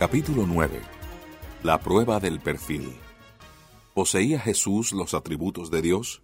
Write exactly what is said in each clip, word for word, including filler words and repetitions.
Capítulo nueve. La prueba del perfil. ¿Poseía Jesús los atributos de Dios?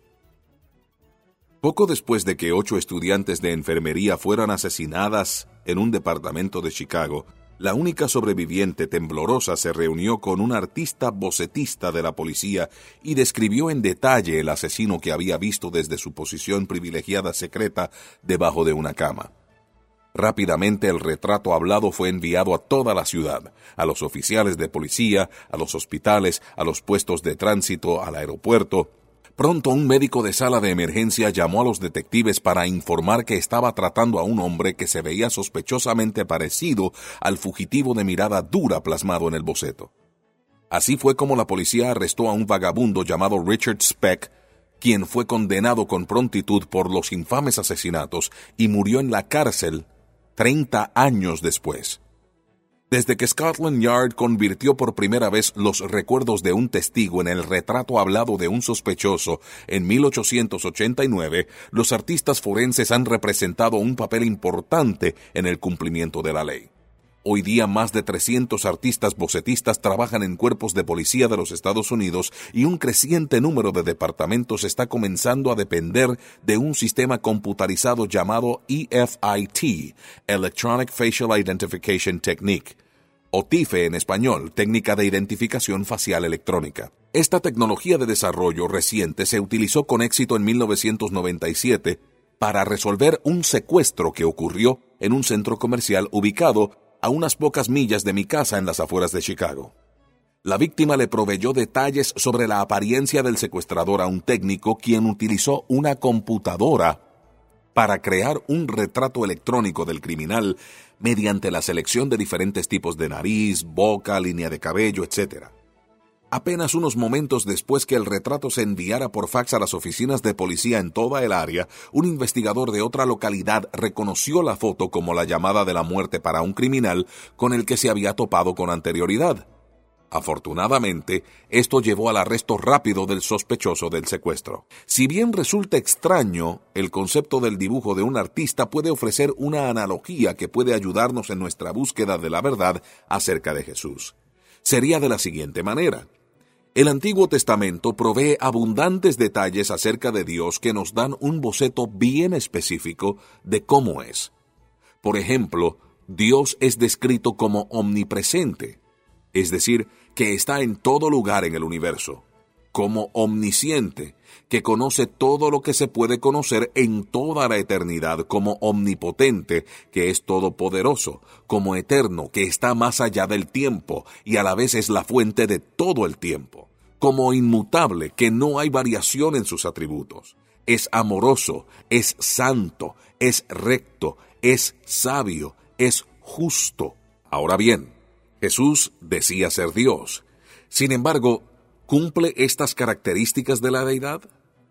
Poco después de que ocho estudiantes de enfermería fueran asesinadas en un departamento de Chicago, la única sobreviviente temblorosa se reunió con un artista bocetista de la policía y describió en detalle el asesino que había visto desde su posición privilegiada secreta debajo de una cama. Rápidamente el retrato hablado fue enviado a toda la ciudad, a los oficiales de policía, a los hospitales, a los puestos de tránsito, al aeropuerto. Pronto un médico de sala de emergencia llamó a los detectives para informar que estaba tratando a un hombre que se veía sospechosamente parecido al fugitivo de mirada dura plasmado en el boceto. Así fue como la policía arrestó a un vagabundo llamado Richard Speck, quien fue condenado con prontitud por los infames asesinatos y murió en la cárcel treinta años después. Desde que Scotland Yard convirtió por primera vez los recuerdos de un testigo en el retrato hablado de un sospechoso en mil ochocientos ochenta y nueve, los artistas forenses han representado un papel importante en el cumplimiento de la ley. Hoy día más de trescientos artistas bocetistas trabajan en cuerpos de policía de los Estados Unidos y un creciente número de departamentos está comenzando a depender de un sistema computarizado llamado E F I T, Electronic Facial Identification Technique, o T I F E en español, Técnica de Identificación Facial Electrónica. Esta tecnología de desarrollo reciente se utilizó con éxito en mil novecientos noventa y siete para resolver un secuestro que ocurrió en un centro comercial ubicado a unas pocas millas de mi casa en las afueras de Chicago. La víctima le proveyó detalles sobre la apariencia del secuestrador a un técnico quien utilizó una computadora para crear un retrato electrónico del criminal mediante la selección de diferentes tipos de nariz, boca, línea de cabello, etcétera. Apenas unos momentos después que el retrato se enviara por fax a las oficinas de policía en toda el área, un investigador de otra localidad reconoció la foto como la llamada de la muerte para un criminal con el que se había topado con anterioridad. Afortunadamente, esto llevó al arresto rápido del sospechoso del secuestro. Si bien resulta extraño, el concepto del dibujo de un artista puede ofrecer una analogía que puede ayudarnos en nuestra búsqueda de la verdad acerca de Jesús. Sería de la siguiente manera. El Antiguo Testamento provee abundantes detalles acerca de Dios que nos dan un boceto bien específico de cómo es. Por ejemplo, Dios es descrito como omnipresente, es decir, que está en todo lugar en el universo, como omnisciente, que conoce todo lo que se puede conocer en toda la eternidad, como omnipotente, que es todopoderoso, como eterno, que está más allá del tiempo y a la vez es la fuente de todo el tiempo, como inmutable, que no hay variación en sus atributos, es amoroso, es santo, es recto, es sabio, es justo. Ahora bien, Jesús decía ser Dios. Sin embargo, ¿cumple estas características de la deidad?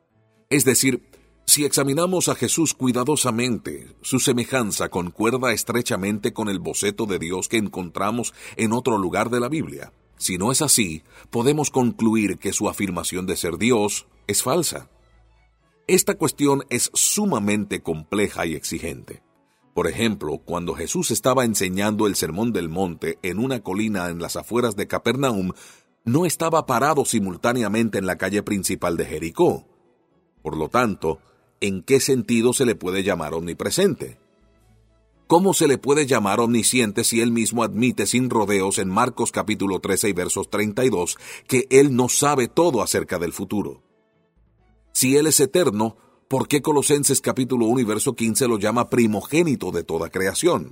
Es decir, si examinamos a Jesús cuidadosamente, su semejanza concuerda estrechamente con el boceto de Dios que encontramos en otro lugar de la Biblia. Si no es así, podemos concluir que su afirmación de ser Dios es falsa. Esta cuestión es sumamente compleja y exigente. Por ejemplo, cuando Jesús estaba enseñando el Sermón del Monte en una colina en las afueras de Capernaum, no estaba parado simultáneamente en la calle principal de Jericó. Por lo tanto, ¿en qué sentido se le puede llamar omnipresente? ¿Cómo se le puede llamar omnisciente si él mismo admite sin rodeos en Marcos capítulo trece y versos treinta y dos que él no sabe todo acerca del futuro? Si él es eterno, ¿por qué Colosenses capítulo uno y verso quince lo llama primogénito de toda creación?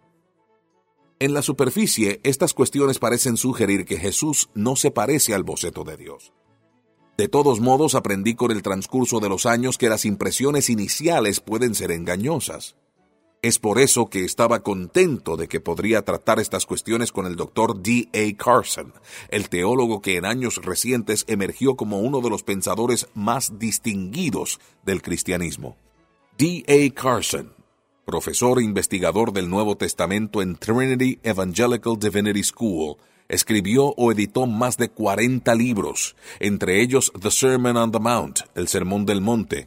En la superficie, estas cuestiones parecen sugerir que Jesús no se parece al boceto de Dios. De todos modos, aprendí con el transcurso de los años que las impresiones iniciales pueden ser engañosas. Es por eso que estaba contento de que podría tratar estas cuestiones con el doctor D A Carson, el teólogo que en años recientes emergió como uno de los pensadores más distinguidos del cristianismo. D A Carson, profesor e investigador del Nuevo Testamento en Trinity Evangelical Divinity School, escribió o editó más de cuarenta libros, entre ellos The Sermon on the Mount, el Sermón del Monte,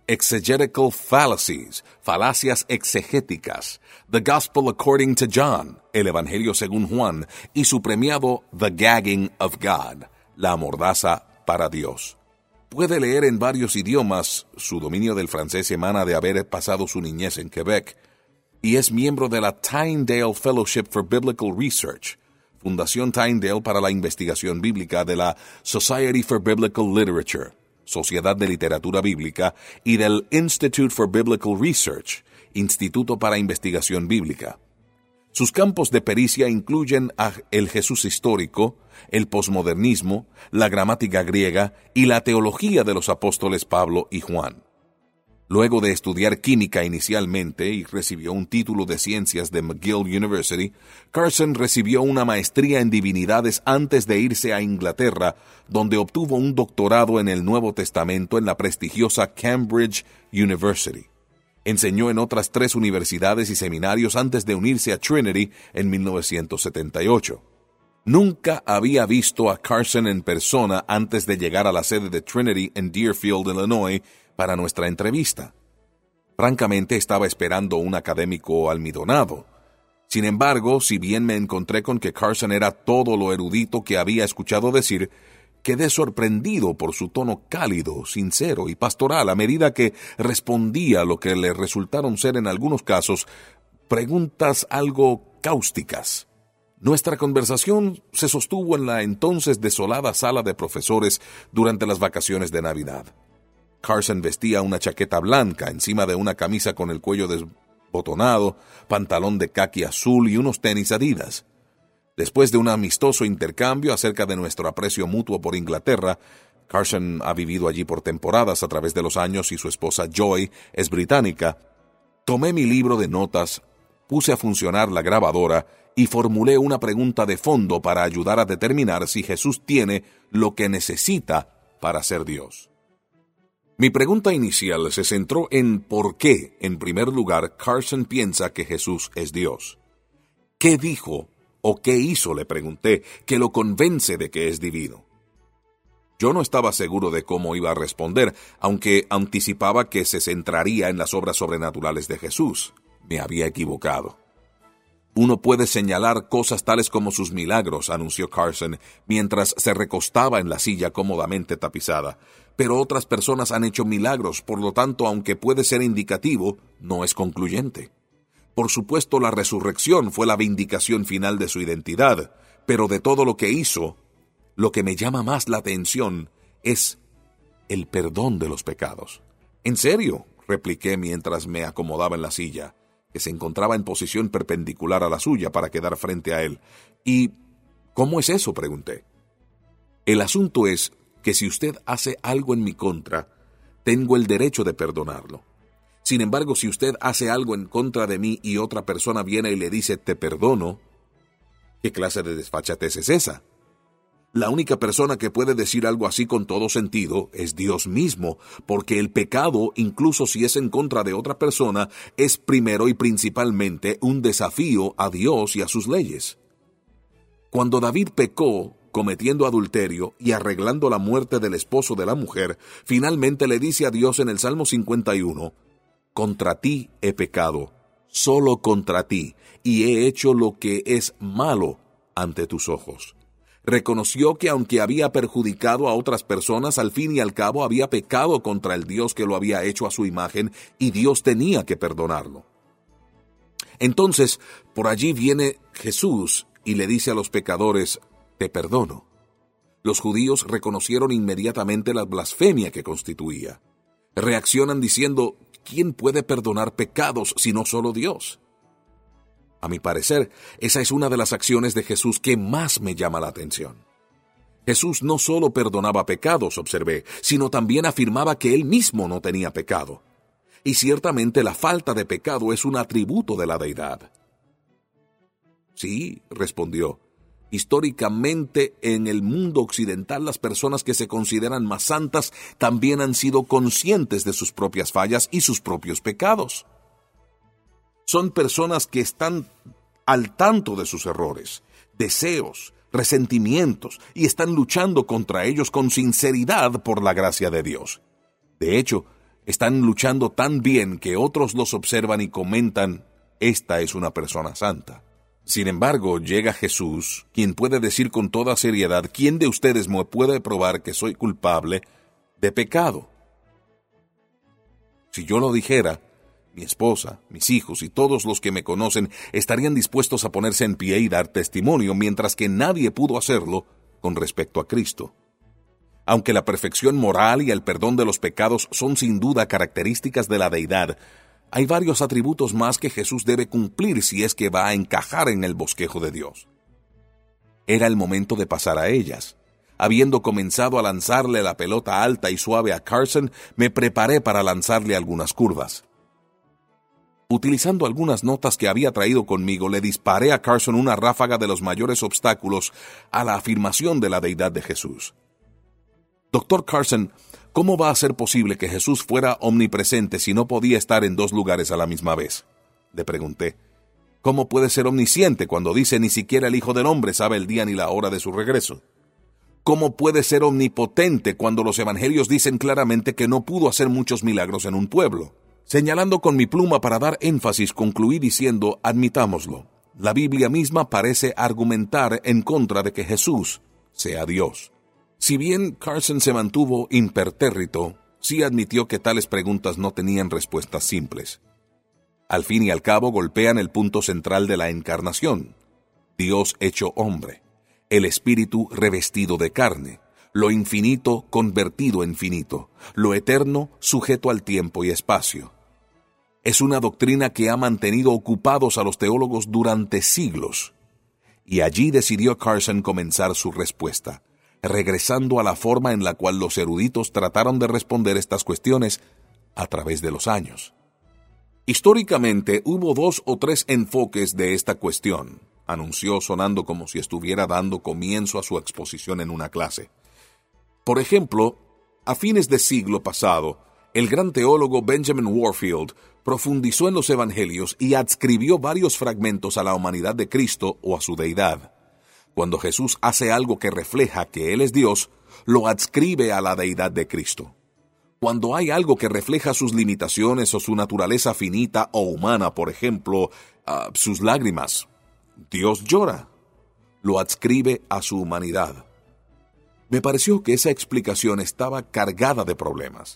Exegetical Fallacies, Falacias Exegéticas, The Gospel According to John, El Evangelio según Juan, y su premiado The Gagging of God, La mordaza para Dios. Puede leer en varios idiomas, su dominio del francés emana de haber pasado su niñez en Quebec, y es miembro de la Tyndale Fellowship for Biblical Research, Fundación Tyndale para la Investigación Bíblica de la Society for Biblical Literature, Sociedad de Literatura Bíblica, y del Institute for Biblical Research, Instituto para Investigación Bíblica. Sus campos de pericia incluyen a el Jesús histórico, el posmodernismo, la gramática griega y la teología de los apóstoles Pablo y Juan. Luego de estudiar química inicialmente y recibió un título de ciencias de McGill University, Carson recibió una maestría en divinidades antes de irse a Inglaterra, donde obtuvo un doctorado en el Nuevo Testamento en la prestigiosa Cambridge University. Enseñó en otras tres universidades y seminarios antes de unirse a Trinity en mil novecientos setenta y ocho. Nunca había visto a Carson en persona antes de llegar a la sede de Trinity en Deerfield, Illinois, para nuestra entrevista. Francamente, estaba esperando un académico almidonado. Sin embargo, si bien me encontré con que Carson era todo lo erudito que había escuchado decir, quedé sorprendido por su tono cálido, sincero y pastoral a medida que respondía lo que le resultaron ser en algunos casos preguntas algo cáusticas. Nuestra conversación se sostuvo en la entonces desolada sala de profesores durante las vacaciones de Navidad. Carson vestía una chaqueta blanca encima de una camisa con el cuello desbotonado, pantalón de caqui azul y unos tenis Adidas. Después de un amistoso intercambio acerca de nuestro aprecio mutuo por Inglaterra, Carson ha vivido allí por temporadas a través de los años y su esposa Joy es británica, tomé mi libro de notas, puse a funcionar la grabadora y formulé una pregunta de fondo para ayudar a determinar si Jesús tiene lo que necesita para ser Dios. Mi pregunta inicial se centró en por qué, en primer lugar, Carson piensa que Jesús es Dios. ¿Qué dijo o qué hizo, le pregunté, que lo convence de que es divino? Yo no estaba seguro de cómo iba a responder, aunque anticipaba que se centraría en las obras sobrenaturales de Jesús. Me había equivocado. Uno puede señalar cosas tales como sus milagros, anunció Carson, mientras se recostaba en la silla cómodamente tapizada. Pero otras personas han hecho milagros, por lo tanto, aunque puede ser indicativo, no es concluyente. Por supuesto, la resurrección fue la vindicación final de su identidad, pero de todo lo que hizo, lo que me llama más la atención es el perdón de los pecados. ¿En serio?, repliqué mientras me acomodaba en la silla, que se encontraba en posición perpendicular a la suya para quedar frente a él. ¿Y cómo es eso?, pregunté. El asunto es que si usted hace algo en mi contra, tengo el derecho de perdonarlo. Sin embargo, si usted hace algo en contra de mí y otra persona viene y le dice te perdono, ¿qué clase de desfachatez es esa? La única persona que puede decir algo así con todo sentido es Dios mismo, porque el pecado, incluso si es en contra de otra persona, es primero y principalmente un desafío a Dios y a sus leyes. Cuando David pecó, cometiendo adulterio y arreglando la muerte del esposo de la mujer, finalmente le dice a Dios en el Salmo cincuenta y uno, «Contra ti he pecado, solo contra ti, y he hecho lo que es malo ante tus ojos». Reconoció que aunque había perjudicado a otras personas, al fin y al cabo había pecado contra el Dios que lo había hecho a su imagen, y Dios tenía que perdonarlo. Entonces, por allí viene Jesús y le dice a los pecadores, «Te perdono». Los judíos reconocieron inmediatamente la blasfemia que constituía. Reaccionan diciendo, ¿quién puede perdonar pecados sino solo Dios? A mi parecer, esa es una de las acciones de Jesús que más me llama la atención. Jesús no solo perdonaba pecados, observé, sino también afirmaba que él mismo no tenía pecado. Y ciertamente la falta de pecado es un atributo de la deidad. Sí, respondió. Históricamente, en el mundo occidental, las personas que se consideran más santas también han sido conscientes de sus propias fallas y sus propios pecados. Son personas que están al tanto de sus errores, deseos, resentimientos, y están luchando contra ellos con sinceridad por la gracia de Dios. De hecho, Están luchando tan bien que otros los observan y comentan, esta es una persona santa. Sin embargo, llega Jesús, quien puede decir con toda seriedad, ¿quién de ustedes me puede probar que soy culpable de pecado? Si yo lo dijera, mi esposa, mis hijos y todos los que me conocen estarían dispuestos a ponerse en pie y dar testimonio, mientras que nadie pudo hacerlo con respecto a Cristo. Aunque la perfección moral y el perdón de los pecados son sin duda características de la deidad, hay varios atributos más que Jesús debe cumplir si es que va a encajar en el bosquejo de Dios. Era el momento de pasar a ellas. Habiendo comenzado a lanzarle la pelota alta y suave a Carson, me preparé para lanzarle algunas curvas. Utilizando algunas notas que había traído conmigo, le disparé a Carson una ráfaga de los mayores obstáculos a la afirmación de la deidad de Jesús. Doctor Carson, ¿cómo va a ser posible que Jesús fuera omnipresente si no podía estar en dos lugares a la misma vez? Le pregunté. ¿Cómo puede ser omnisciente cuando dice ni siquiera el Hijo del Hombre sabe el día ni la hora de su regreso? ¿Cómo puede ser omnipotente cuando los evangelios dicen claramente que no pudo hacer muchos milagros en un pueblo? Señalando con mi pluma para dar énfasis, concluí diciendo, admitámoslo, la Biblia misma parece argumentar en contra de que Jesús sea Dios. Si bien Carson se mantuvo impertérrito, sí admitió que tales preguntas no tenían respuestas simples. Al fin y al cabo golpean el punto central de la encarnación. Dios hecho hombre, el Espíritu revestido de carne, lo infinito convertido en finito, lo eterno sujeto al tiempo y espacio. Es una doctrina que ha mantenido ocupados a los teólogos durante siglos. Y allí decidió Carson comenzar su respuesta, regresando a la forma en la cual los eruditos trataron de responder estas cuestiones a través de los años. Históricamente hubo dos o tres enfoques de esta cuestión, anunció sonando como si estuviera dando comienzo a su exposición en una clase. Por ejemplo, a fines del siglo pasado, el gran teólogo Benjamin Warfield profundizó en los evangelios y adscribió varios fragmentos a la humanidad de Cristo o a su deidad. Cuando Jesús hace algo que refleja que Él es Dios, lo adscribe a la deidad de Cristo. Cuando hay algo que refleja sus limitaciones o su naturaleza finita o humana, por ejemplo, uh, sus lágrimas, Dios llora, lo adscribe a su humanidad. Me pareció que esa explicación estaba cargada de problemas.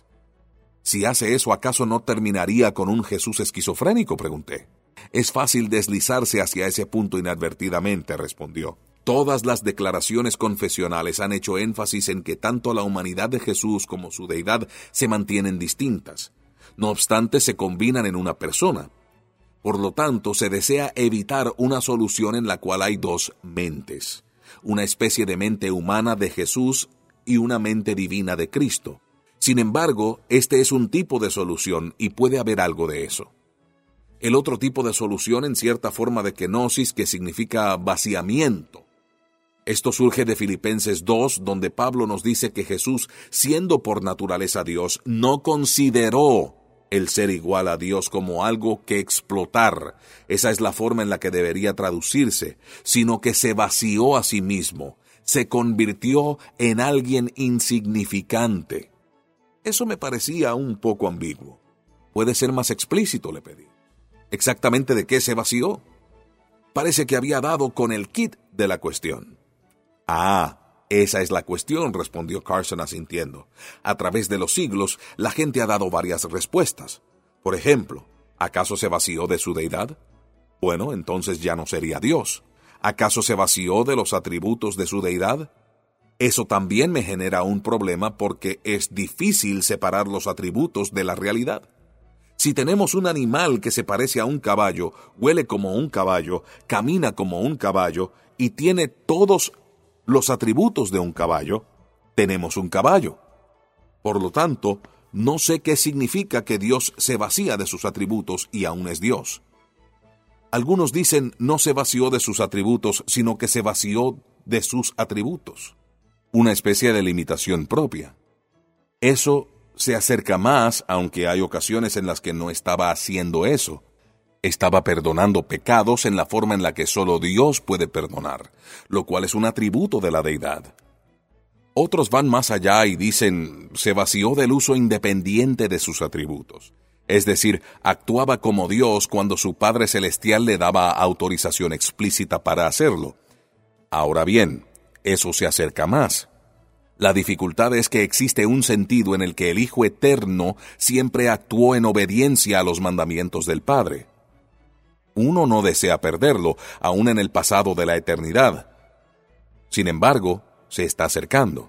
Si hace eso, ¿acaso no terminaría con un Jesús esquizofrénico?, pregunté. Es fácil deslizarse hacia ese punto inadvertidamente, respondió. Todas las declaraciones confesionales han hecho énfasis en que tanto la humanidad de Jesús como su deidad se mantienen distintas. No obstante, se combinan en una persona. Por lo tanto, se desea evitar una solución en la cual hay dos mentes. Una especie de mente humana de Jesús y una mente divina de Cristo. Sin embargo, este es un tipo de solución y puede haber algo de eso. El otro tipo de solución en cierta forma de kenosis, que significa vaciamiento. Esto surge de Filipenses dos, donde Pablo nos dice que Jesús, siendo por naturaleza Dios, no consideró el ser igual a Dios como algo que explotar, esa es la forma en la que debería traducirse, sino que se vació a sí mismo, se convirtió en alguien insignificante. Eso me parecía un poco ambiguo. ¿Puede ser más explícito?, le pedí. ¿Exactamente de qué se vació? Parece que había dado con el kit de la cuestión. Ah, esa es la cuestión, respondió Carson asintiendo. A través de los siglos, la gente ha dado varias respuestas. Por ejemplo, ¿acaso se vació de su deidad? Bueno, entonces ya no sería Dios. ¿Acaso se vació de los atributos de su deidad? Eso también me genera un problema porque es difícil separar los atributos de la realidad. Si tenemos un animal que se parece a un caballo, huele como un caballo, camina como un caballo y tiene todos los atributos de un caballo, tenemos un caballo. Por lo tanto, no sé qué significa que Dios se vacía de sus atributos y aún es Dios. Algunos dicen no se vació de sus atributos, sino que se vació de sus atributos. Una especie de limitación propia. Eso se acerca más, aunque hay ocasiones en las que no estaba haciendo eso. Estaba perdonando pecados en la forma en la que solo Dios puede perdonar, lo cual es un atributo de la deidad. Otros van más allá y dicen, se vació del uso independiente de sus atributos. Es decir, actuaba como Dios cuando su Padre Celestial le daba autorización explícita para hacerlo. Ahora bien, eso se acerca más. La dificultad es que existe un sentido en el que el Hijo Eterno siempre actuó en obediencia a los mandamientos del Padre. Uno no desea perderlo, aún en el pasado de la eternidad. Sin embargo, se está acercando.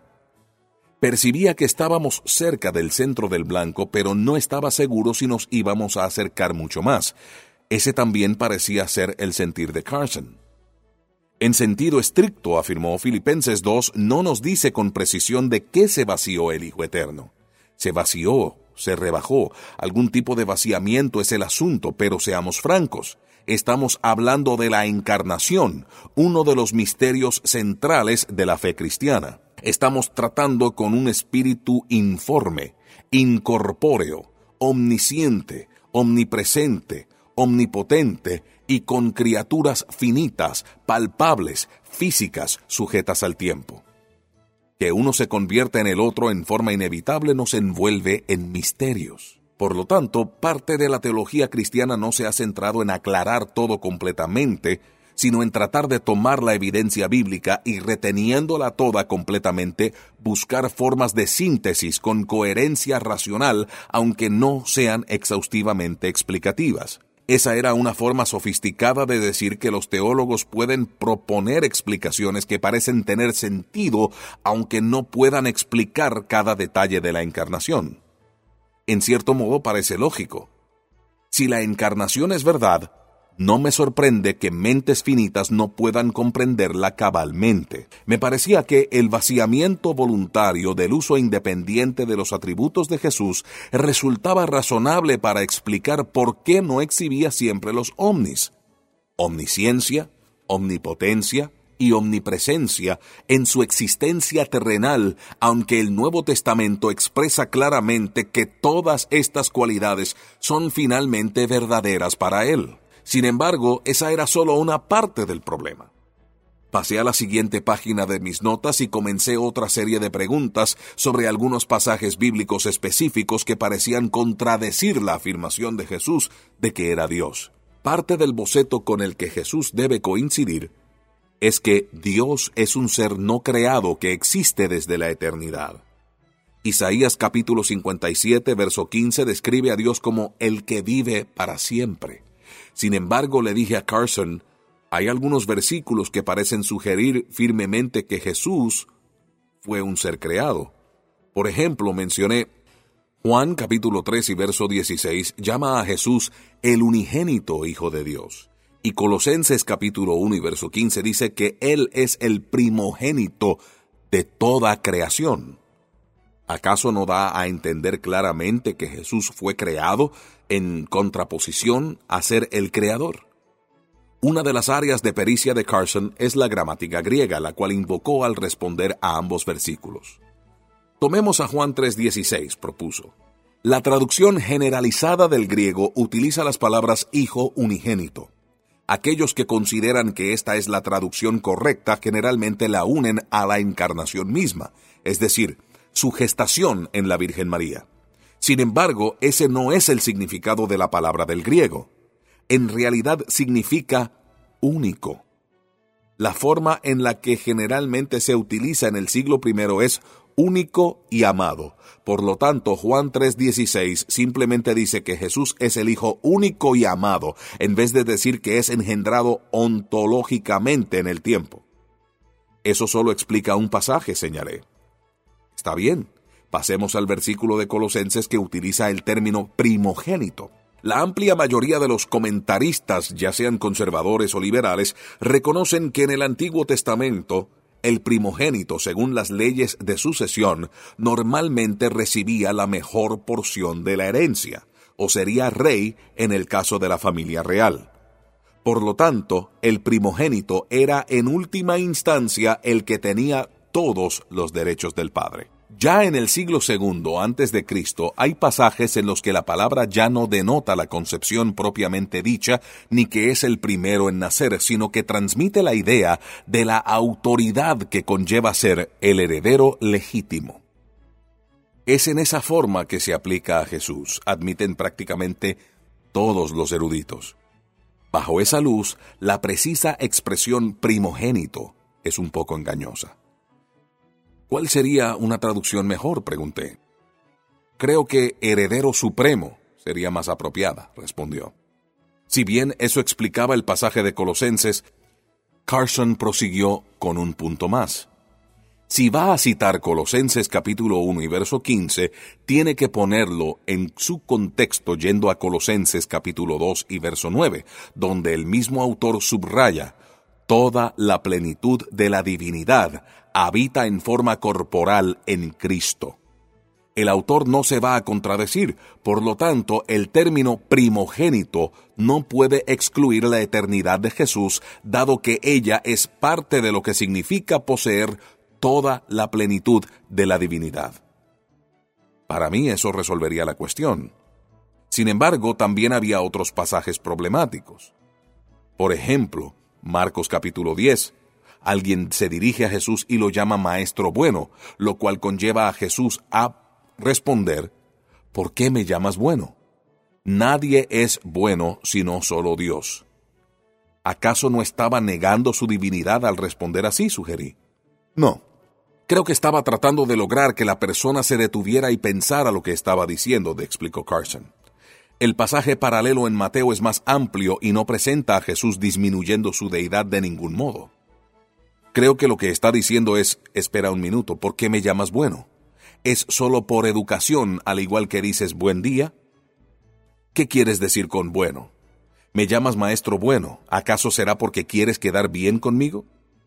Percibía que estábamos cerca del centro del blanco, pero no estaba seguro si nos íbamos a acercar mucho más. Ese también parecía ser el sentir de Carson. En sentido estricto, afirmó Filipenses dos, no nos dice con precisión de qué se vació el Hijo Eterno. Se vació, se rebajó. Algún tipo de vaciamiento es el asunto, pero seamos francos. Estamos hablando de la encarnación, uno de los misterios centrales de la fe cristiana. Estamos tratando con un espíritu informe, incorpóreo, omnisciente, omnipresente, omnipotente y con criaturas finitas, palpables, físicas, sujetas al tiempo. Que uno se convierta en el otro en forma inevitable nos envuelve en misterios. Por lo tanto, parte de la teología cristiana no se ha centrado en aclarar todo completamente, sino en tratar de tomar la evidencia bíblica y, reteniéndola toda completamente, buscar formas de síntesis con coherencia racional, aunque no sean exhaustivamente explicativas. Esa era una forma sofisticada de decir que los teólogos pueden proponer explicaciones que parecen tener sentido, aunque no puedan explicar cada detalle de la encarnación. En cierto modo parece lógico. Si la encarnación es verdad, no me sorprende que mentes finitas no puedan comprenderla cabalmente. Me parecía que el vaciamiento voluntario del uso independiente de los atributos de Jesús resultaba razonable para explicar por qué no exhibía siempre los omnis. Omnisciencia, omnipotencia y omnipresencia en su existencia terrenal, aunque el Nuevo Testamento expresa claramente que todas estas cualidades son finalmente verdaderas para él. Sin embargo, esa era solo una parte del problema. Pasé a la siguiente página de mis notas y comencé otra serie de preguntas sobre algunos pasajes bíblicos específicos que parecían contradecir la afirmación de Jesús de que era Dios. Parte del boceto con el que Jesús debe coincidir es que Dios es un ser no creado que existe desde la eternidad. Isaías capítulo cincuenta y siete, verso quince describe a Dios como el que vive para siempre. Sin embargo, le dije a Carson, hay algunos versículos que parecen sugerir firmemente que Jesús fue un ser creado. Por ejemplo, mencioné Juan capítulo tres y verso dieciséis llama a Jesús el unigénito Hijo de Dios. Y Colosenses capítulo uno y verso quince dice que Él es el primogénito de toda creación. ¿Acaso no da a entender claramente que Jesús fue creado en contraposición a ser el creador? Una de las áreas de pericia de Carson es la gramática griega, la cual invocó al responder a ambos versículos. Tomemos a Juan tres dieciséis, propuso. La traducción generalizada del griego utiliza las palabras hijo unigénito. Aquellos que consideran que esta es la traducción correcta generalmente la unen a la encarnación misma, es decir, su gestación en la Virgen María. Sin embargo, ese no es el significado de la palabra del griego. En realidad significa único. La forma en la que generalmente se utiliza en el siglo primero es único y amado. Por lo tanto, Juan tres dieciséis simplemente dice que Jesús es el Hijo único y amado, en vez de decir que es engendrado ontológicamente en el tiempo. Eso solo explica un pasaje, señalé. Está bien, pasemos al versículo de Colosenses que utiliza el término primogénito. La amplia mayoría de los comentaristas, ya sean conservadores o liberales, reconocen que en el Antiguo Testamento, el primogénito, según las leyes de sucesión, normalmente recibía la mejor porción de la herencia, o sería rey en el caso de la familia real. Por lo tanto, el primogénito era en última instancia el que tenía todos los derechos del padre. Ya en el siglo segundo antes de Cristo hay pasajes en los que la palabra ya no denota la concepción propiamente dicha, ni que es el primero en nacer, sino que transmite la idea de la autoridad que conlleva ser el heredero legítimo. Es en esa forma que se aplica a Jesús, admiten prácticamente todos los eruditos. Bajo esa luz, la precisa expresión primogénito es un poco engañosa. ¿Cuál sería una traducción mejor?, pregunté. Creo que heredero supremo sería más apropiada, respondió. Si bien eso explicaba el pasaje de Colosenses, Carson prosiguió con un punto más. Si va a citar Colosenses capítulo uno y verso quince, tiene que ponerlo en su contexto yendo a Colosenses capítulo dos y verso nueve, donde el mismo autor subraya: toda la plenitud de la divinidad habita en forma corporal en Cristo. El autor no se va a contradecir, por lo tanto, el término primogénito no puede excluir la eternidad de Jesús, dado que ella es parte de lo que significa poseer toda la plenitud de la divinidad. Para mí eso resolvería la cuestión. Sin embargo, también había otros pasajes problemáticos. Por ejemplo, Marcos capítulo diez. Alguien se dirige a Jesús y lo llama Maestro bueno, lo cual conlleva a Jesús a responder: ¿por qué me llamas bueno? Nadie es bueno sino solo Dios. ¿Acaso no estaba negando su divinidad al responder así?, sugerí. No. Creo que estaba tratando de lograr que la persona se detuviera y pensara lo que estaba diciendo, explicó Carson. El pasaje paralelo en Mateo es más amplio y no presenta a Jesús disminuyendo su deidad de ningún modo. Creo que lo que está diciendo es: espera un minuto, ¿por qué me llamas bueno? ¿Es solo por educación, al igual que dices buen día? ¿Qué quieres decir con bueno? ¿Me llamas maestro bueno? ¿Acaso será porque quieres quedar bien conmigo?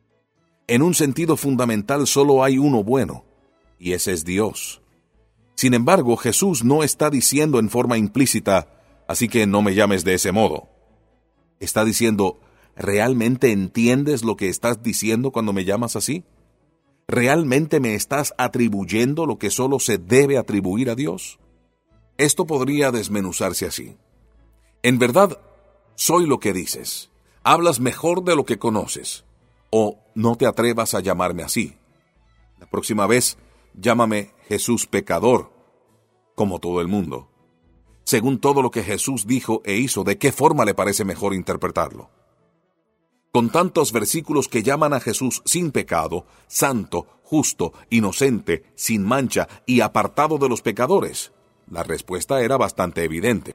En un sentido fundamental solo hay uno bueno, y ese es Dios. Sin embargo, Jesús no está diciendo en forma implícita: así que no me llames de ese modo. Está diciendo: ¿realmente entiendes lo que estás diciendo cuando me llamas así? ¿Realmente me estás atribuyendo lo que solo se debe atribuir a Dios? Esto podría desmenuzarse así. En verdad, soy lo que dices. Hablas mejor de lo que conoces. O no te atrevas a llamarme así. La próxima vez, llámame Jesús pecador, como todo el mundo. Según todo lo que Jesús dijo e hizo, ¿de qué forma le parece mejor interpretarlo? Con tantos versículos que llaman a Jesús sin pecado, santo, justo, inocente, sin mancha y apartado de los pecadores, la respuesta era bastante evidente.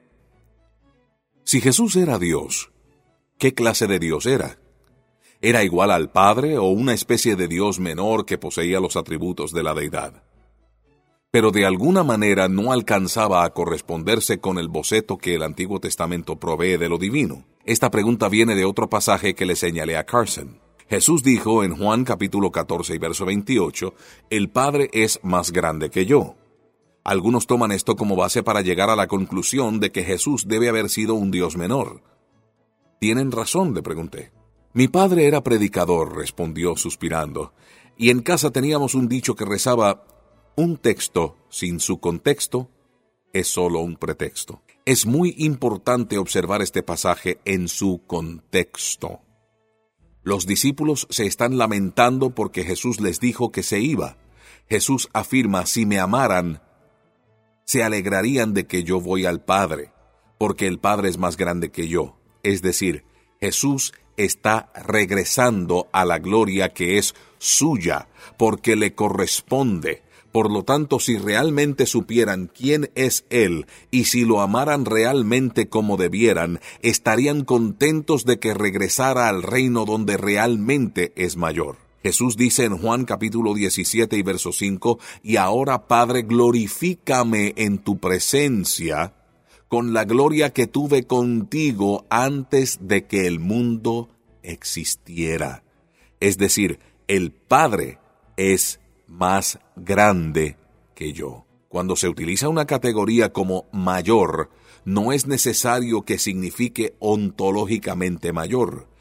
Si Jesús era Dios, ¿qué clase de Dios era? ¿Era igual al Padre o una especie de Dios menor que poseía los atributos de la deidad? Pero de alguna manera no alcanzaba a corresponderse con el boceto que el Antiguo Testamento provee de lo divino. Esta pregunta viene de otro pasaje que le señalé a Carson. Jesús dijo en Juan capítulo catorce y verso veintiocho, «El Padre es más grande que yo». Algunos toman esto como base para llegar a la conclusión de que Jesús debe haber sido un Dios menor. ¿Tienen razón?, le pregunté. Mi padre era predicador, respondió suspirando, y en casa teníamos un dicho que rezaba: un texto sin su contexto es solo un pretexto. Es muy importante observar este pasaje en su contexto. Los discípulos se están lamentando porque Jesús les dijo que se iba. Jesús afirma: si me amaran, se alegrarían de que yo voy al Padre, porque el Padre es más grande que yo. Es decir, Jesús está regresando a la gloria que es suya, porque le corresponde. Por lo tanto, si realmente supieran quién es Él, y si lo amaran realmente como debieran, estarían contentos de que regresara al reino donde realmente es mayor. Jesús dice en Juan capítulo diecisiete y verso cinco, «Y ahora, Padre, glorifícame en tu presencia, con la gloria que tuve contigo antes de que el mundo existiera». Es decir, el Padre es más grande que yo. Cuando se utiliza una categoría como mayor, no es necesario que signifique ontológicamente mayor.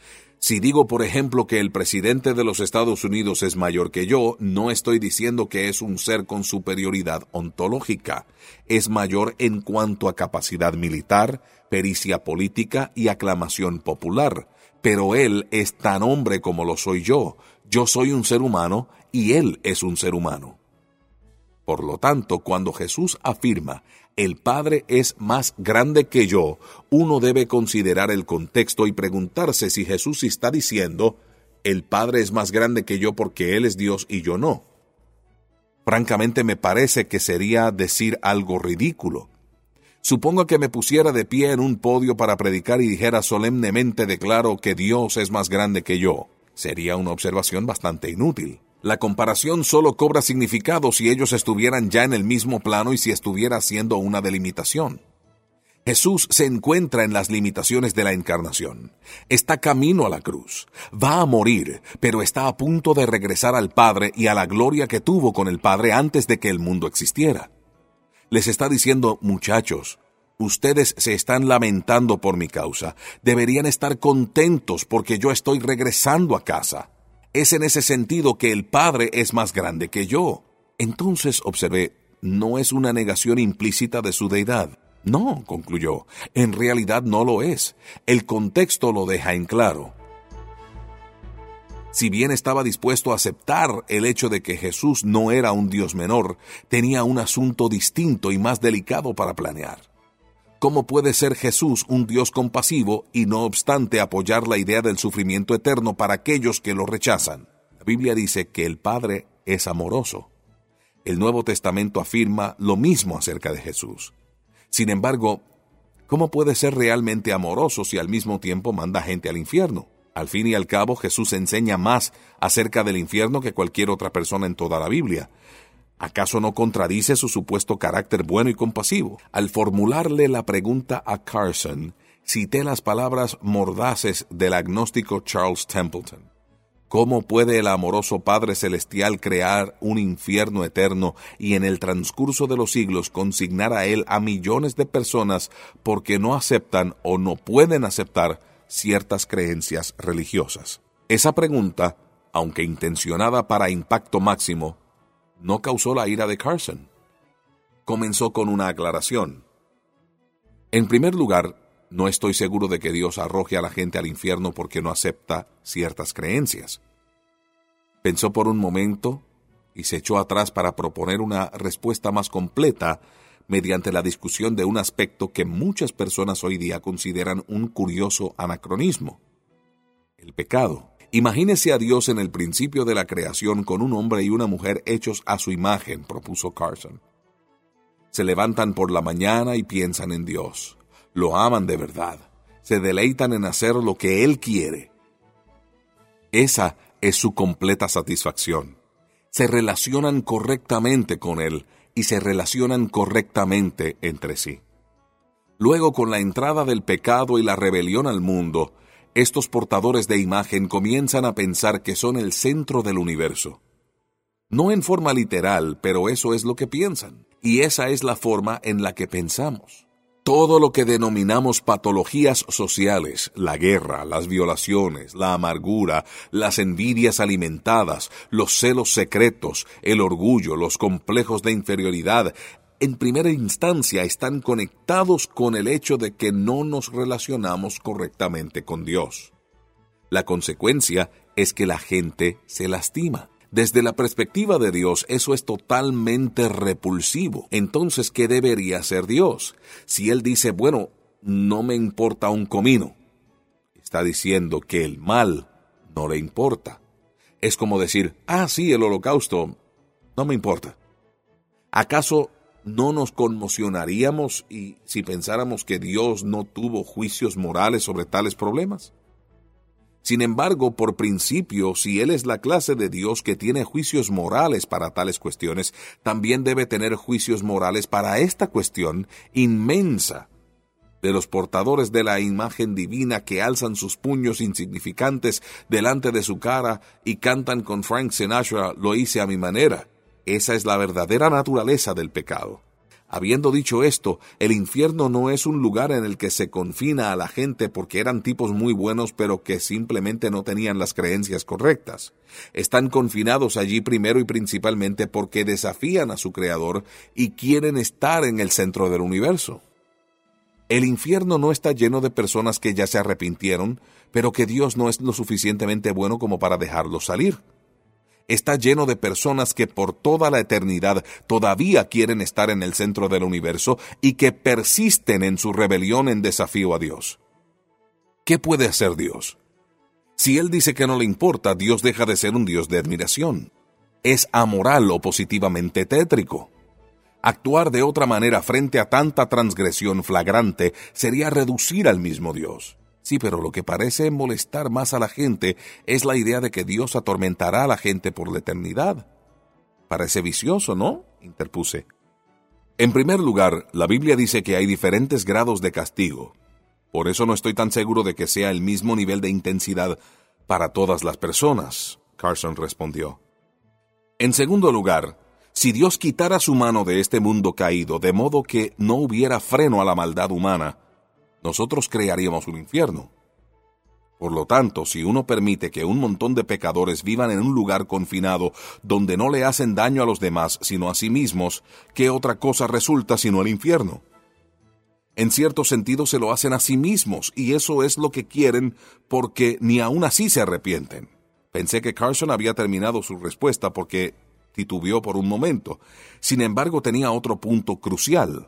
Si digo, por ejemplo, que el presidente de los Estados Unidos es mayor que yo, no estoy diciendo que es un ser con superioridad ontológica. Es mayor en cuanto a capacidad militar, pericia política y aclamación popular. Pero él es tan hombre como lo soy yo. Yo soy un ser humano y él es un ser humano. Por lo tanto, cuando Jesús afirma, el Padre es más grande que yo, uno debe considerar el contexto y preguntarse si Jesús está diciendo, el Padre es más grande que yo porque Él es Dios y yo no. Francamente me parece que sería decir algo ridículo. Supongo que me pusiera de pie en un podio para predicar y dijera solemnemente declaro que Dios es más grande que yo. Sería una observación bastante inútil. La comparación solo cobra significado si ellos estuvieran ya en el mismo plano y si estuviera haciendo una delimitación. Jesús se encuentra en las limitaciones de la encarnación. Está camino a la cruz. Va a morir, pero está a punto de regresar al Padre y a la gloria que tuvo con el Padre antes de que el mundo existiera. Les está diciendo, muchachos, ustedes se están lamentando por mi causa. Deberían estar contentos porque yo estoy regresando a casa. Es en ese sentido que el Padre es más grande que yo. Entonces, observé, no es una negación implícita de su deidad. No, concluyó, en realidad no lo es. El contexto lo deja en claro. Si bien estaba dispuesto a aceptar el hecho de que Jesús no era un Dios menor, tenía un asunto distinto y más delicado para planear. ¿Cómo puede ser Jesús un Dios compasivo y no obstante apoyar la idea del sufrimiento eterno para aquellos que lo rechazan? La Biblia dice que el Padre es amoroso. El Nuevo Testamento afirma lo mismo acerca de Jesús. Sin embargo, ¿cómo puede ser realmente amoroso si al mismo tiempo manda gente al infierno? Al fin y al cabo, Jesús enseña más acerca del infierno que cualquier otra persona en toda la Biblia. ¿Acaso no contradice su supuesto carácter bueno y compasivo? Al formularle la pregunta a Carson, cité las palabras mordaces del agnóstico Charles Templeton. ¿Cómo puede el amoroso Padre Celestial crear un infierno eterno y en el transcurso de los siglos consignar a él a millones de personas porque no aceptan o no pueden aceptar ciertas creencias religiosas? Esa pregunta, aunque intencionada para impacto máximo, no causó la ira de Carson. Comenzó con una aclaración. En primer lugar, no estoy seguro de que Dios arroje a la gente al infierno porque no acepta ciertas creencias. Pensó por un momento y se echó atrás para proponer una respuesta más completa mediante la discusión de un aspecto que muchas personas hoy día consideran un curioso anacronismo: el pecado. Imagínese a Dios en el principio de la creación con un hombre y una mujer hechos a su imagen, propuso Carson. Se levantan por la mañana y piensan en Dios. Lo aman de verdad. Se deleitan en hacer lo que Él quiere. Esa es su completa satisfacción. Se relacionan correctamente con Él y se relacionan correctamente entre sí. Luego, con la entrada del pecado y la rebelión al mundo, estos portadores de imagen comienzan a pensar que son el centro del universo. No en forma literal, pero eso es lo que piensan. Y esa es la forma en la que pensamos. Todo lo que denominamos patologías sociales, la guerra, las violaciones, la amargura, las envidias alimentadas, los celos secretos, el orgullo, los complejos de inferioridad, en primera instancia están conectados con el hecho de que no nos relacionamos correctamente con Dios. La consecuencia es que la gente se lastima. Desde la perspectiva de Dios, eso es totalmente repulsivo. Entonces, ¿qué debería hacer Dios? Si Él dice, bueno, no me importa un comino, está diciendo que el mal no le importa. Es como decir, ah, sí, el holocausto, no me importa. ¿Acaso no nos conmocionaríamos y si pensáramos que Dios no tuvo juicios morales sobre tales problemas? Sin embargo, por principio, si Él es la clase de Dios que tiene juicios morales para tales cuestiones, también debe tener juicios morales para esta cuestión inmensa de los portadores de la imagen divina que alzan sus puños insignificantes delante de su cara y cantan con Frank Sinatra, lo hice a mi manera. Esa es la verdadera naturaleza del pecado. Habiendo dicho esto, el infierno no es un lugar en el que se confina a la gente porque eran tipos muy buenos pero que simplemente no tenían las creencias correctas. Están confinados allí primero y principalmente porque desafían a su Creador y quieren estar en el centro del universo. El infierno no está lleno de personas que ya se arrepintieron, pero que Dios no es lo suficientemente bueno como para dejarlos salir. Está lleno de personas que por toda la eternidad todavía quieren estar en el centro del universo y que persisten en su rebelión en desafío a Dios. ¿Qué puede hacer Dios? Si Él dice que no le importa, Dios deja de ser un Dios de admiración. Es amoral o positivamente tétrico. Actuar de otra manera frente a tanta transgresión flagrante sería reducir al mismo Dios. Sí, pero lo que parece molestar más a la gente es la idea de que Dios atormentará a la gente por la eternidad. Parece vicioso, ¿no?, interpuse. En primer lugar, la Biblia dice que hay diferentes grados de castigo. Por eso no estoy tan seguro de que sea el mismo nivel de intensidad para todas las personas, Carson respondió. En segundo lugar, si Dios quitara su mano de este mundo caído de modo que no hubiera freno a la maldad humana, nosotros crearíamos un infierno. Por lo tanto, si uno permite que un montón de pecadores vivan en un lugar confinado donde no le hacen daño a los demás sino a sí mismos, ¿qué otra cosa resulta sino el infierno? En cierto sentido se lo hacen a sí mismos, y eso es lo que quieren porque ni aún así se arrepienten. Pensé que Carson había terminado su respuesta porque titubeó por un momento. Sin embargo, tenía otro punto crucial.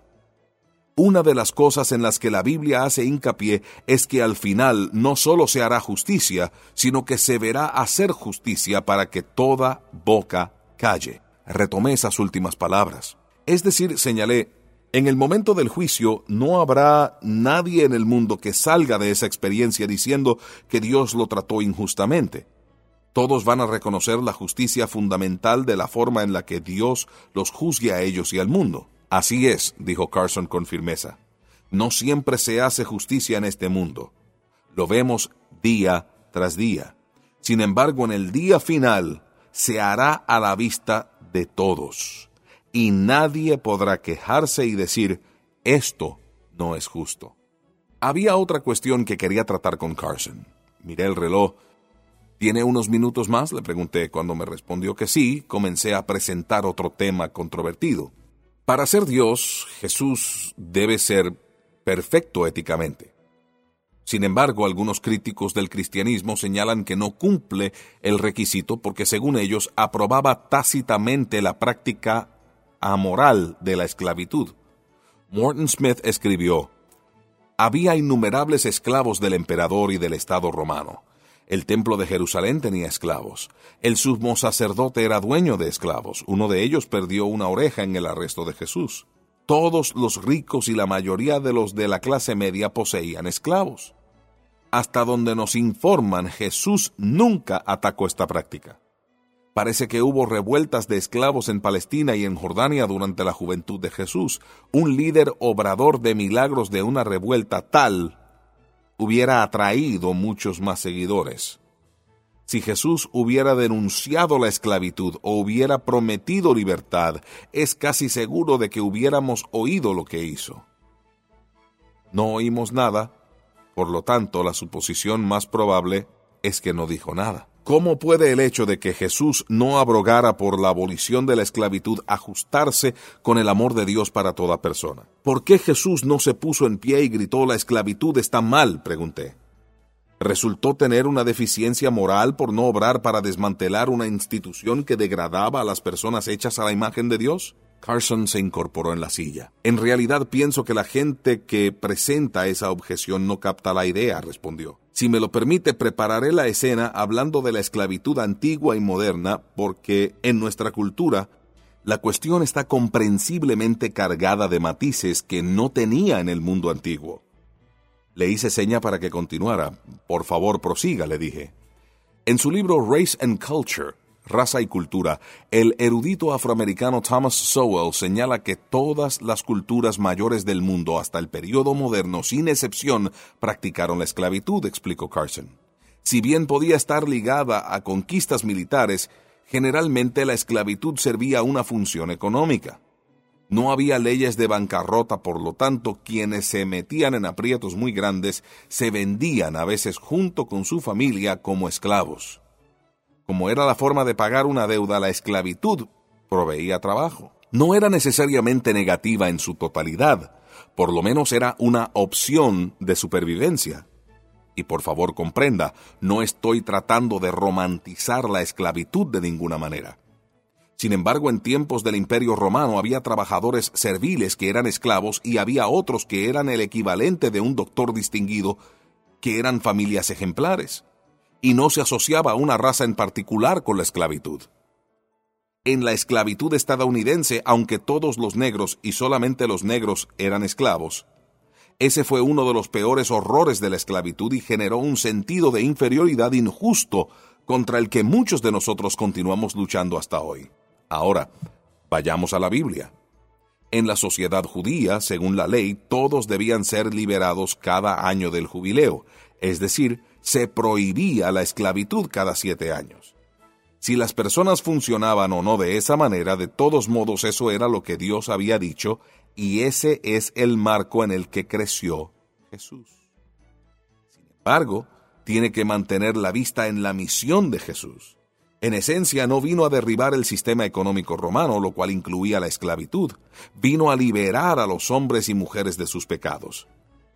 Una de las cosas en las que la Biblia hace hincapié es que al final no solo se hará justicia, sino que se verá hacer justicia para que toda boca calle. Retomé esas últimas palabras. Es decir, señalé, en el momento del juicio no habrá nadie en el mundo que salga de esa experiencia diciendo que Dios lo trató injustamente. Todos van a reconocer la justicia fundamental de la forma en la que Dios los juzgue a ellos y al mundo. Así es, dijo Carson con firmeza. No siempre se hace justicia en este mundo. Lo vemos día tras día. Sin embargo, en el día final se hará a la vista de todos. Y nadie podrá quejarse y decir, esto no es justo. Había otra cuestión que quería tratar con Carson. Miré el reloj. ¿Tiene unos minutos más?, le pregunté. Cuando me respondió que sí, comencé a presentar otro tema controvertido. Para ser Dios, Jesús debe ser perfecto éticamente. Sin embargo, algunos críticos del cristianismo señalan que no cumple el requisito porque, según ellos, aprobaba tácitamente la práctica amoral de la esclavitud. Morton Smith escribió, «Había innumerables esclavos del emperador y del Estado romano. El templo de Jerusalén tenía esclavos. El sumo sacerdote era dueño de esclavos. Uno de ellos perdió una oreja en el arresto de Jesús. Todos los ricos y la mayoría de los de la clase media poseían esclavos. Hasta donde nos informan, Jesús nunca atacó esta práctica. Parece que hubo revueltas de esclavos en Palestina y en Jordania durante la juventud de Jesús. Un líder obrador de milagros de una revuelta tal hubiera atraído muchos más seguidores. Si Jesús hubiera denunciado la esclavitud o hubiera prometido libertad, es casi seguro de que hubiéramos oído lo que hizo. No oímos nada, por lo tanto, la suposición más probable es que no dijo nada. ¿Cómo puede el hecho de que Jesús no abrogara por la abolición de la esclavitud ajustarse con el amor de Dios para toda persona? ¿Por qué Jesús no se puso en pie y gritó la esclavitud está mal?, pregunté. ¿Resultó tener una deficiencia moral por no obrar para desmantelar una institución que degradaba a las personas hechas a la imagen de Dios? Carson se incorporó en la silla. En realidad pienso que la gente que presenta esa objeción no capta la idea, respondió. Si me lo permite, prepararé la escena hablando de la esclavitud antigua y moderna, porque en nuestra cultura la cuestión está comprensiblemente cargada de matices que no tenía en el mundo antiguo. Le hice seña para que continuara. Por favor, prosiga, le dije. En su libro Race and Culture, Raza y Cultura, el erudito afroamericano Thomas Sowell señala que todas las culturas mayores del mundo hasta el periodo moderno, sin excepción, practicaron la esclavitud, explicó Carson. Si bien podía estar ligada a conquistas militares, generalmente la esclavitud servía a una función económica. No había leyes de bancarrota, por lo tanto, quienes se metían en aprietos muy grandes se vendían a veces junto con su familia como esclavos. Como era la forma de pagar una deuda, la esclavitud proveía trabajo. No era necesariamente negativa en su totalidad, por lo menos era una opción de supervivencia. Y por favor comprenda, no estoy tratando de romantizar la esclavitud de ninguna manera. Sin embargo, en tiempos del Imperio Romano había trabajadores serviles que eran esclavos y había otros que eran el equivalente de un doctor distinguido, que eran familias ejemplares. Y no se asociaba a una raza en particular con la esclavitud. En la esclavitud estadounidense, aunque todos los negros y solamente los negros eran esclavos, ese fue uno de los peores horrores de la esclavitud y generó un sentido de inferioridad injusto contra el que muchos de nosotros continuamos luchando hasta hoy. Ahora, vayamos a la Biblia. En la sociedad judía, según la ley, todos debían ser liberados cada año del jubileo, es decir, se prohibía la esclavitud cada siete años. Si las personas funcionaban o no de esa manera, de todos modos eso era lo que Dios había dicho, y ese es el marco en el que creció Jesús. Sin embargo, tiene que mantener la vista en la misión de Jesús. En esencia, no vino a derribar el sistema económico romano, lo cual incluía la esclavitud. Vino a liberar a los hombres y mujeres de sus pecados.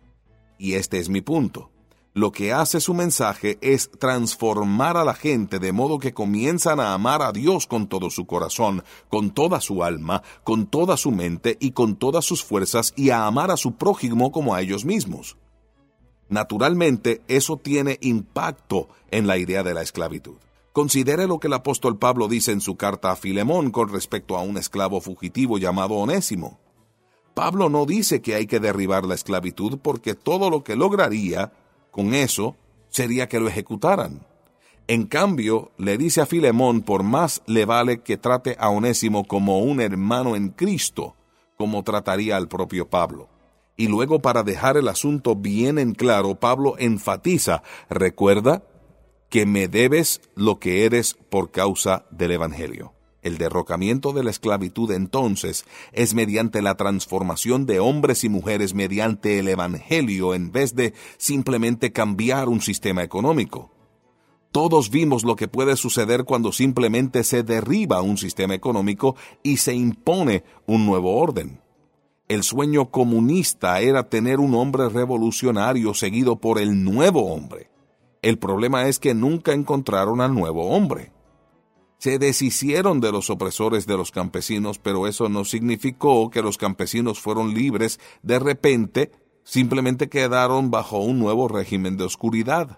Y este es mi punto. Lo que hace su mensaje es transformar a la gente de modo que comienzan a amar a Dios con todo su corazón, con toda su alma, con toda su mente y con todas sus fuerzas, y a amar a su prójimo como a ellos mismos. Naturalmente, eso tiene impacto en la idea de la esclavitud. Considere lo que el apóstol Pablo dice en su carta a Filemón con respecto a un esclavo fugitivo llamado Onésimo. Pablo no dice que hay que derribar la esclavitud porque todo lo que lograría con eso sería que lo ejecutaran. En cambio, le dice a Filemón, por más le vale que trate a Onésimo como un hermano en Cristo, como trataría al propio Pablo. Y luego, para dejar el asunto bien en claro, Pablo enfatiza, recuerda que me debes lo que eres por causa del Evangelio. El derrocamiento de la esclavitud, entonces, es mediante la transformación de hombres y mujeres mediante el Evangelio en vez de simplemente cambiar un sistema económico. Todos vimos lo que puede suceder cuando simplemente se derriba un sistema económico y se impone un nuevo orden. El sueño comunista era tener un hombre revolucionario seguido por el nuevo hombre. El problema es que nunca encontraron al nuevo hombre. Se deshicieron de los opresores de los campesinos, pero eso no significó que los campesinos fueron libres de repente, simplemente quedaron bajo un nuevo régimen de oscuridad.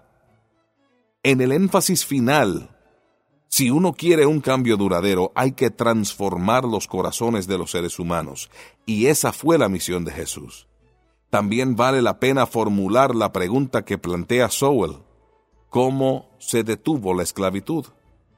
En el énfasis final, si uno quiere un cambio duradero, hay que transformar los corazones de los seres humanos, y esa fue la misión de Jesús. También vale la pena formular la pregunta que plantea Sowell: ¿cómo se detuvo la esclavitud?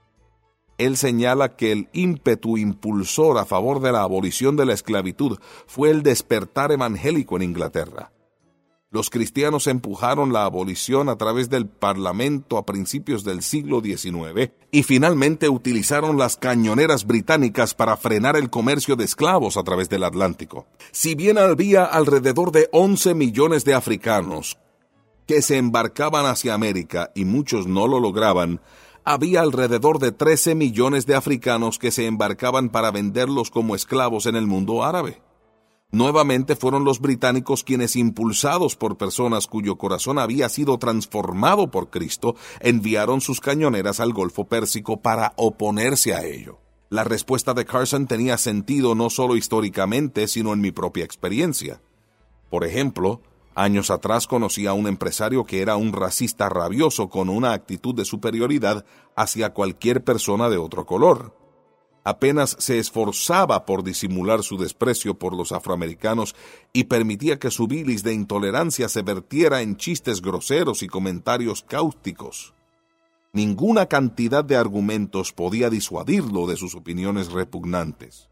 Él señala que el ímpetu impulsor a favor de la abolición de la esclavitud fue el despertar evangélico en Inglaterra. Los cristianos empujaron la abolición a través del Parlamento a principios del siglo diecinueve y finalmente utilizaron las cañoneras británicas para frenar el comercio de esclavos a través del Atlántico. Si bien había alrededor de once millones de africanos que se embarcaban hacia América y muchos no lo lograban, había alrededor de trece millones de africanos que se embarcaban para venderlos como esclavos en el mundo árabe. Nuevamente fueron los británicos quienes, impulsados por personas cuyo corazón había sido transformado por Cristo, enviaron sus cañoneras al Golfo Pérsico para oponerse a ello. La respuesta de Carson tenía sentido no solo históricamente, sino en mi propia experiencia. Por ejemplo, años atrás conocí a un empresario que era un racista rabioso con una actitud de superioridad hacia cualquier persona de otro color. Apenas se esforzaba por disimular su desprecio por los afroamericanos y permitía que su bilis de intolerancia se vertiera en chistes groseros y comentarios cáusticos. Ninguna cantidad de argumentos podía disuadirlo de sus opiniones repugnantes.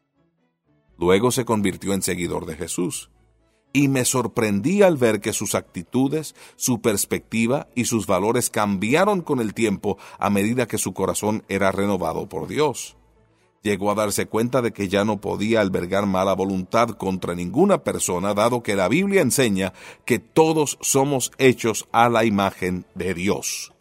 Luego se convirtió en seguidor de Jesús. Y me sorprendí al ver que sus actitudes, su perspectiva y sus valores cambiaron con el tiempo a medida que su corazón era renovado por Dios. Llegó a darse cuenta de que ya no podía albergar mala voluntad contra ninguna persona, dado que la Biblia enseña que todos somos hechos a la imagen de Dios.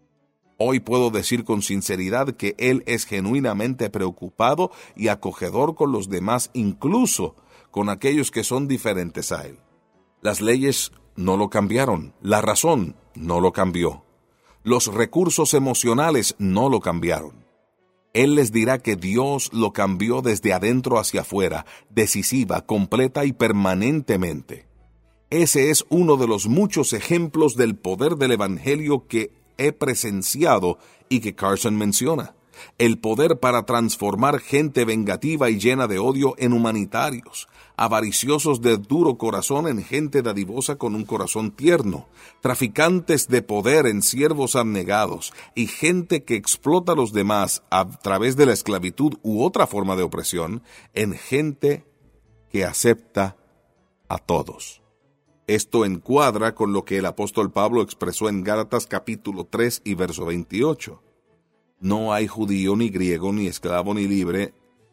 Hoy puedo decir con sinceridad que Él es genuinamente preocupado y acogedor con los demás, incluso con aquellos que son diferentes a Él. Las leyes no lo cambiaron, la razón no lo cambió, los recursos emocionales no lo cambiaron. Él les dirá que Dios lo cambió desde adentro hacia afuera, decisiva, completa y permanentemente. Ese es uno de los muchos ejemplos del poder del Evangelio que he presenciado y que Carson menciona. El poder para transformar gente vengativa y llena de odio en humanitarios, avariciosos de duro corazón en gente dadivosa con un corazón tierno, traficantes de poder en siervos abnegados y gente que explota a los demás a través de la esclavitud u otra forma de opresión en gente que acepta a todos. Esto encuadra con lo que el apóstol Pablo expresó en Gálatas capítulo tres y verso veintiocho. No hay judío, ni griego, ni esclavo, ni libre,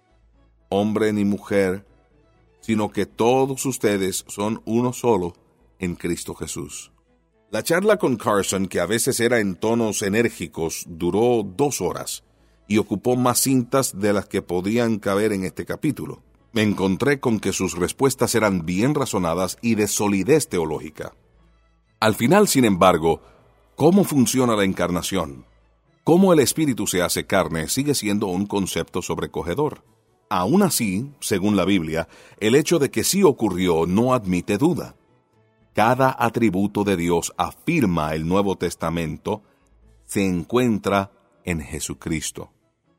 hombre ni mujer, sino que todos ustedes son uno solo en Cristo Jesús. La charla con Carson, que a veces era en tonos enérgicos, duró dos horas y ocupó más cintas de las que podían caber en este capítulo. Me encontré con que sus respuestas eran bien razonadas y de solidez teológica. Al final, sin embargo, ¿cómo funciona la encarnación? Cómo el Espíritu se hace carne sigue siendo un concepto sobrecogedor. Aún así, según la Biblia, el hecho de que sí ocurrió no admite duda. Cada atributo de Dios, afirma el Nuevo Testamento, se encuentra en Jesucristo.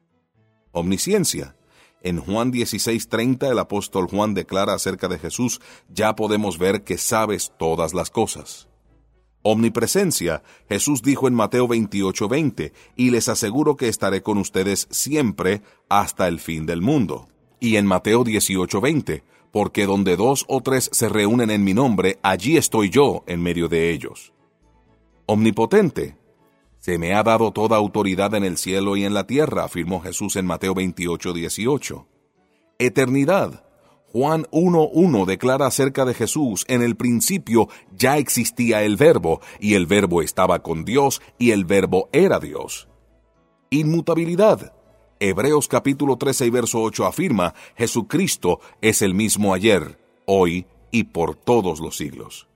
Omnisciencia. En Juan dieciséis treinta el apóstol Juan declara acerca de Jesús: ya podemos ver que sabes todas las cosas. Omnipresencia. Jesús dijo en Mateo veintiocho veinte, y les aseguro que estaré con ustedes siempre hasta el fin del mundo. Y en Mateo dieciocho veinte, porque donde dos o tres se reúnen en mi nombre, allí estoy yo en medio de ellos. Omnipotente. Se me ha dado toda autoridad en el cielo y en la tierra, afirmó Jesús en Mateo veintiocho dieciocho. Eternidad. Juan uno uno declara acerca de Jesús: en el principio ya existía el Verbo, y el Verbo estaba con Dios, y el Verbo era Dios. Inmutabilidad. Hebreos capítulo trece y verso ocho afirma: Jesucristo es el mismo ayer, hoy y por todos los siglos.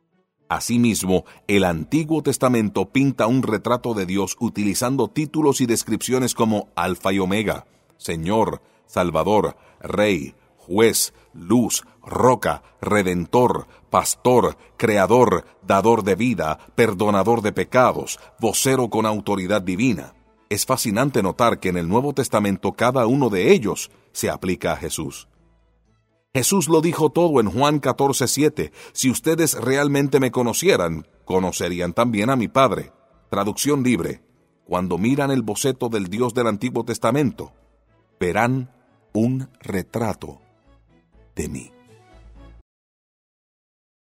Asimismo, el Antiguo Testamento pinta un retrato de Dios utilizando títulos y descripciones como Alfa y Omega, Señor, Salvador, Rey, Juez, Luz, Roca, Redentor, Pastor, Creador, Dador de vida, Perdonador de pecados, Vocero con autoridad divina. Es fascinante notar que en el Nuevo Testamento cada uno de ellos se aplica a Jesús. Jesús lo dijo todo en Juan catorce siete. Si ustedes realmente me conocieran, conocerían también a mi Padre. Traducción libre. Cuando miran el boceto del Dios del Antiguo Testamento, verán un retrato de mí.